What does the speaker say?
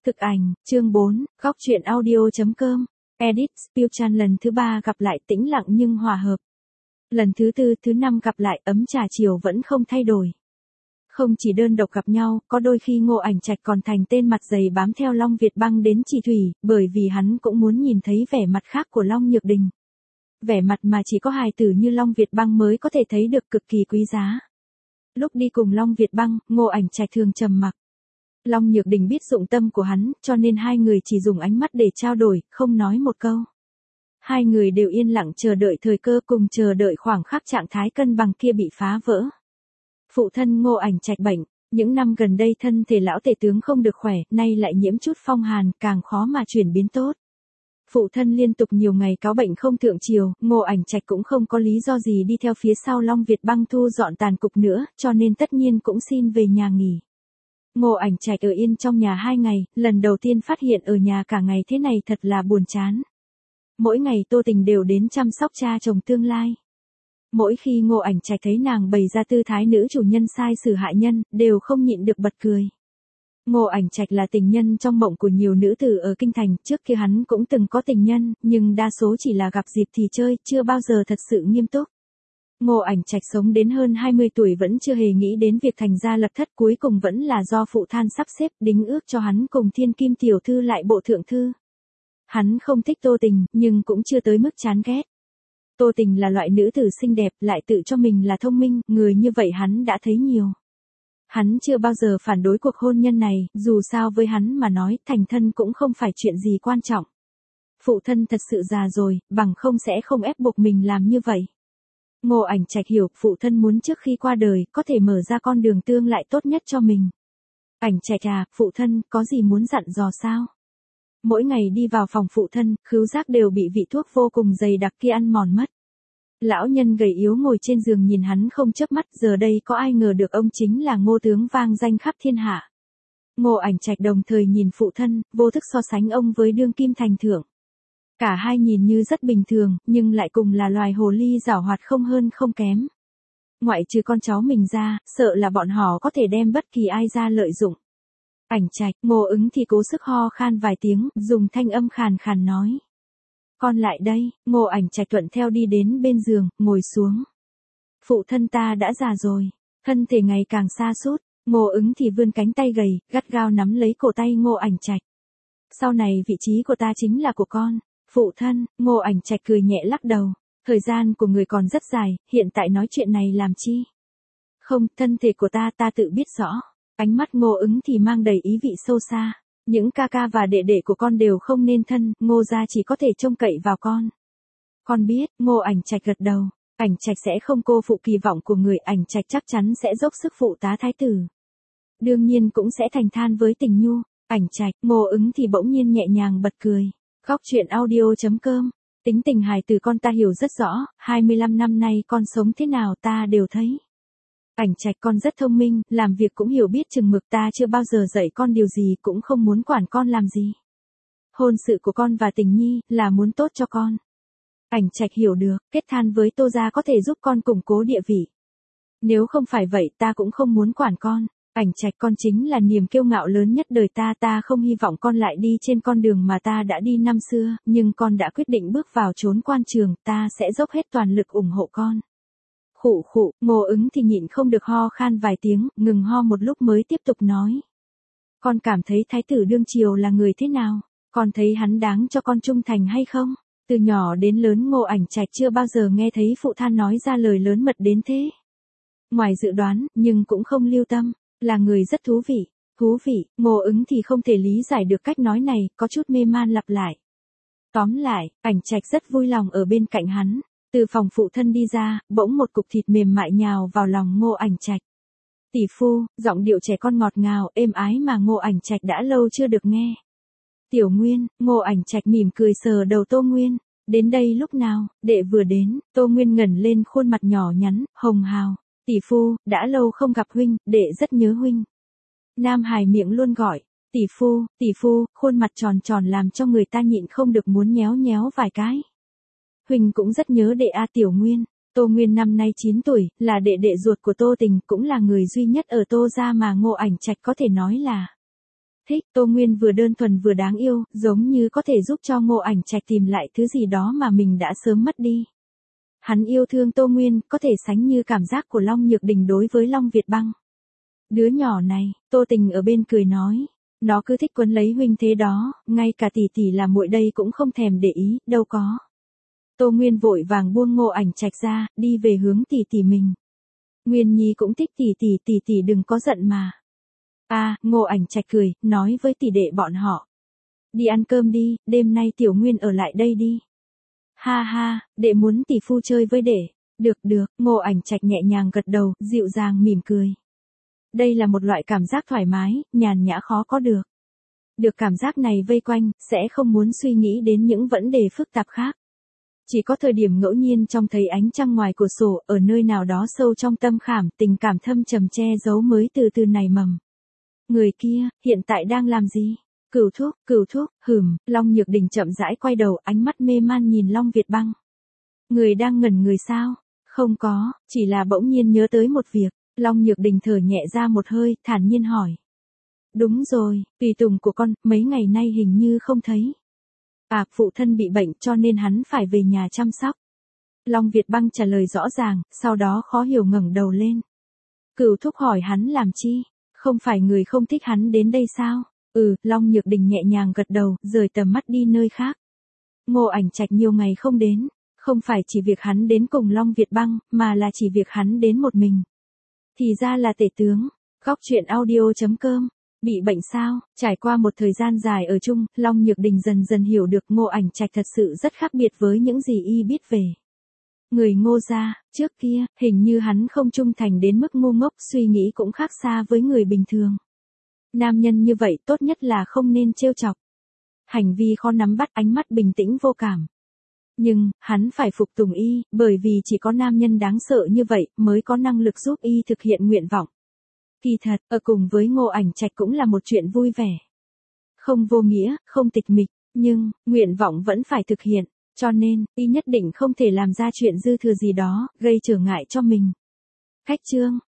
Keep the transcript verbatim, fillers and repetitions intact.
Thực ảnh, chương bốn, góc truyện audio.com, edit, Spill Chan lần thứ ba gặp lại tĩnh lặng nhưng hòa hợp. Lần thứ tư, thứ năm gặp lại ấm trà chiều vẫn không thay đổi. Không chỉ đơn độc gặp nhau, có đôi khi Ngô Ảnh Trạch còn thành tên mặt dày bám theo Long Việt Băng đến Chỉ Thủy, bởi vì hắn cũng muốn nhìn thấy vẻ mặt khác của Long Nhược Đình. Vẻ mặt mà chỉ có hài tử như Long Việt Băng mới có thể thấy được, cực kỳ quý giá. Lúc đi cùng Long Việt Băng, Ngô Ảnh Trạch thường trầm mặc. Long Nhược Đình biết dụng tâm của hắn, cho nên hai người chỉ dùng ánh mắt để trao đổi, không nói một câu. Hai người đều yên lặng chờ đợi thời cơ, cùng chờ đợi khoảng khắc trạng thái cân bằng kia bị phá vỡ. Phụ thân Ngô Ảnh Trạch bệnh, những năm gần đây thân thể lão tể tướng không được khỏe, nay lại nhiễm chút phong hàn, càng khó mà chuyển biến tốt. Phụ thân liên tục nhiều ngày cáo bệnh không thượng triều, Ngô Ảnh Trạch cũng không có lý do gì đi theo phía sau Long Việt Băng thu dọn tàn cục nữa, cho nên tất nhiên cũng xin về nhà nghỉ. Ngô Ảnh Trạch ở yên trong nhà hai ngày, lần đầu tiên phát hiện ở nhà cả ngày thế này thật là buồn chán. Mỗi ngày Tô Tình đều đến chăm sóc cha chồng tương lai. Mỗi khi Ngô Ảnh Trạch thấy nàng bày ra tư thái nữ chủ nhân sai xử hại nhân, đều không nhịn được bật cười. Ngô Ảnh Trạch là tình nhân trong mộng của nhiều nữ tử ở kinh thành, trước kia hắn cũng từng có tình nhân, nhưng đa số chỉ là gặp dịp thì chơi, chưa bao giờ thật sự nghiêm túc. Ngô Ảnh Trạch sống đến hơn hai mươi tuổi vẫn chưa hề nghĩ đến việc thành gia lập thất, cuối cùng vẫn là do phụ than sắp xếp đính ước cho hắn cùng Thiên Kim tiểu thư lại bộ thượng thư. Hắn không thích Tô Tình, nhưng cũng chưa tới mức chán ghét. Tô Tình là loại nữ tử xinh đẹp, lại tự cho mình là thông minh, người như vậy hắn đã thấy nhiều. Hắn chưa bao giờ phản đối cuộc hôn nhân này, dù sao với hắn mà nói, thành thân cũng không phải chuyện gì quan trọng. Phụ thân thật sự già rồi, bằng không sẽ không ép buộc mình làm như vậy. Ngô Ảnh Trạch hiểu, phụ thân muốn trước khi qua đời, có thể mở ra con đường tương lại tốt nhất cho mình. Ảnh Trạch à, phụ thân, có gì muốn dặn dò sao? Mỗi ngày đi vào phòng phụ thân, khứu giác đều bị vị thuốc vô cùng dày đặc kia ăn mòn mất. Lão nhân gầy yếu ngồi trên giường nhìn hắn không chớp mắt, giờ đây có ai ngờ được ông chính là Ngô tướng vang danh khắp thiên hạ. Ngô Ảnh Trạch đồng thời nhìn phụ thân, vô thức so sánh ông với đương kim thành thượng. Cả hai nhìn như rất bình thường, nhưng lại cùng là loài hồ ly giảo hoạt không hơn không kém. Ngoại trừ con cháu mình ra, sợ là bọn họ có thể đem bất kỳ ai ra lợi dụng. Ảnh Trạch, Ngô Ứng thì cố sức ho khan vài tiếng, dùng thanh âm khàn khàn nói. Con lại đây. Ngô Ảnh Trạch thuận theo đi đến bên giường, ngồi xuống. Phụ thân ta đã già rồi, thân thể ngày càng sa sút. Ngô Ứng thì vươn cánh tay gầy, gắt gao nắm lấy cổ tay Ngô Ảnh Trạch. Sau này vị trí của ta chính là của con. Phụ thân. Ngô Ảnh Trạch cười nhẹ lắc đầu. Thời gian của người còn rất dài, hiện tại nói chuyện này làm chi? Không, thân thể của ta ta tự biết rõ. Ánh mắt Ngô Ứng thì mang đầy ý vị sâu xa. Những ca ca và đệ đệ của con đều không nên thân, Ngô gia chỉ có thể trông cậy vào con. Con biết. Ngô Ảnh Trạch gật đầu. Ảnh Trạch sẽ không cô phụ kỳ vọng của người, Ảnh Trạch chắc chắn sẽ dốc sức phụ tá thái tử. Đương nhiên cũng sẽ thành than với Tình Nhu. Ảnh Trạch. Ngô Ứng thì bỗng nhiên nhẹ nhàng bật cười. Góc truyện audio.com, tính tình hài từ con ta hiểu rất rõ, hai mươi lăm năm nay con sống thế nào ta đều thấy. Ảnh Trạch, con rất thông minh, làm việc cũng hiểu biết chừng mực, ta chưa bao giờ dạy con điều gì, cũng không muốn quản con làm gì. Hôn sự của con và Tình Nhi là muốn tốt cho con. Ảnh Trạch hiểu được, kết than với Tô gia có thể giúp con củng cố địa vị. Nếu không phải vậy ta cũng không muốn quản con. Ảnh Trạch, con chính là niềm kiêu ngạo lớn nhất đời ta, ta không hy vọng con lại đi trên con đường mà ta đã đi năm xưa, nhưng con đã quyết định bước vào chốn quan trường, ta sẽ dốc hết toàn lực ủng hộ con. Khụ khụ. Ngô Ứng thì nhịn không được ho khan vài tiếng, ngừng ho một lúc mới tiếp tục nói. Con cảm thấy thái tử đương triều là người thế nào? Con thấy hắn đáng cho con trung thành hay không? Từ nhỏ đến lớn Ngô Ảnh Trạch chưa bao giờ nghe thấy phụ thân nói ra lời lớn mật đến thế. Ngoài dự đoán, nhưng cũng không lưu tâm. Là người rất thú vị. Thú vị. Ngô Ứng thì không thể lý giải được cách nói này, có chút mê man lặp lại. Tóm lại, Ảnh Trạch rất vui lòng ở bên cạnh hắn. Từ phòng phụ thân đi ra, bỗng một cục thịt mềm mại nhào vào lòng Ngô Ảnh Trạch. Tỷ phu, giọng điệu trẻ con ngọt ngào, êm ái mà Ngô Ảnh Trạch đã lâu chưa được nghe. Tiểu Nguyên. Ngô Ảnh Trạch mỉm cười sờ đầu Tô Nguyên. Đến đây lúc nào? Đệ vừa đến. Tô Nguyên ngẩng lên khuôn mặt nhỏ nhắn, hồng hào. Tỷ phu, đã lâu không gặp huynh, đệ rất nhớ huynh. Nam Hải miệng luôn gọi. Tỷ phu, tỷ phu, khuôn mặt tròn tròn làm cho người ta nhịn không được muốn nhéo nhéo vài cái. Huynh cũng rất nhớ đệ a. Tiểu Nguyên. Tô Nguyên năm nay chín tuổi, là đệ đệ ruột của Tô Tình, cũng là người duy nhất ở Tô gia mà Ngô Ảnh Trạch có thể nói là Thích, Tô Nguyên vừa đơn thuần vừa đáng yêu, giống như có thể giúp cho Ngô Ảnh Trạch tìm lại thứ gì đó mà mình đã sớm mất đi. Hắn yêu thương Tô Nguyên, có thể sánh như cảm giác của Long Nhược Đình đối với Long Việt Băng. Đứa nhỏ này, Tô Tình ở bên cười nói, nó cứ thích quấn lấy huynh thế đó, ngay cả tỷ tỷ là muội đây cũng không thèm để ý, đâu có. Tô Nguyên vội vàng buông Ngô Ảnh Trạch ra, đi về hướng tỷ tỷ mình. Nguyên Nhi cũng thích tỷ tỷ, tỷ tỷ đừng có giận mà. A, à, Ngô Ảnh Trạch cười, nói với tỷ đệ bọn họ. Đi ăn cơm đi, đêm nay Tiểu Nguyên ở lại đây đi. Ha ha, đệ muốn tỷ phu chơi với đệ. Được được, Ngô Ảnh Trạch nhẹ nhàng gật đầu, dịu dàng mỉm cười. Đây là một loại cảm giác thoải mái, nhàn nhã khó có được. Được cảm giác này vây quanh, sẽ không muốn suy nghĩ đến những vấn đề phức tạp khác. Chỉ có thời điểm ngẫu nhiên trông thấy ánh trăng ngoài cửa sổ, ở nơi nào đó sâu trong tâm khảm, tình cảm thâm trầm che giấu mới từ từ nảy mầm. Người kia, hiện tại đang làm gì? Cửu Thúc, Cửu Thúc, hừm, Long Nhược Đình chậm rãi quay đầu, ánh mắt mê man nhìn Long Việt Băng. Người đang ngẩn người sao? Không có, chỉ là bỗng nhiên nhớ tới một việc. Long Nhược Đình thở nhẹ ra một hơi, thản nhiên hỏi. Đúng rồi, tùy tùng của con, mấy ngày nay hình như không thấy. À, phụ thân bị bệnh cho nên hắn phải về nhà chăm sóc. Long Việt Băng trả lời rõ ràng, sau đó khó hiểu ngẩng đầu lên. Cửu Thúc hỏi hắn làm chi? Không phải người không thích hắn đến đây sao? Ừ, Long Nhược Đình nhẹ nhàng gật đầu, rời tầm mắt đi nơi khác. Ngô Ảnh Trạch nhiều ngày không đến, không phải chỉ việc hắn đến cùng Long Việt Băng, mà là chỉ việc hắn đến một mình. Thì ra là tể tướng. Góc truyện audio chấm com. Bị bệnh sao? Trải qua một thời gian dài ở chung, Long Nhược Đình dần dần hiểu được Ngô Ảnh Trạch thật sự rất khác biệt với những gì y biết về. Người Ngô gia, trước kia, hình như hắn không trung thành đến mức ngu ngốc, suy nghĩ cũng khác xa với người bình thường. Nam nhân như vậy tốt nhất là không nên trêu chọc. Hành vi khó nắm bắt, ánh mắt bình tĩnh vô cảm. Nhưng, hắn phải phục tùng y, bởi vì chỉ có nam nhân đáng sợ như vậy mới có năng lực giúp y thực hiện nguyện vọng. Kỳ thật, ở cùng với Ngô Ảnh Trạch cũng là một chuyện vui vẻ. Không vô nghĩa, không tịch mịch, nhưng, nguyện vọng vẫn phải thực hiện, cho nên, y nhất định không thể làm ra chuyện dư thừa gì đó, gây trở ngại cho mình. Khách chương.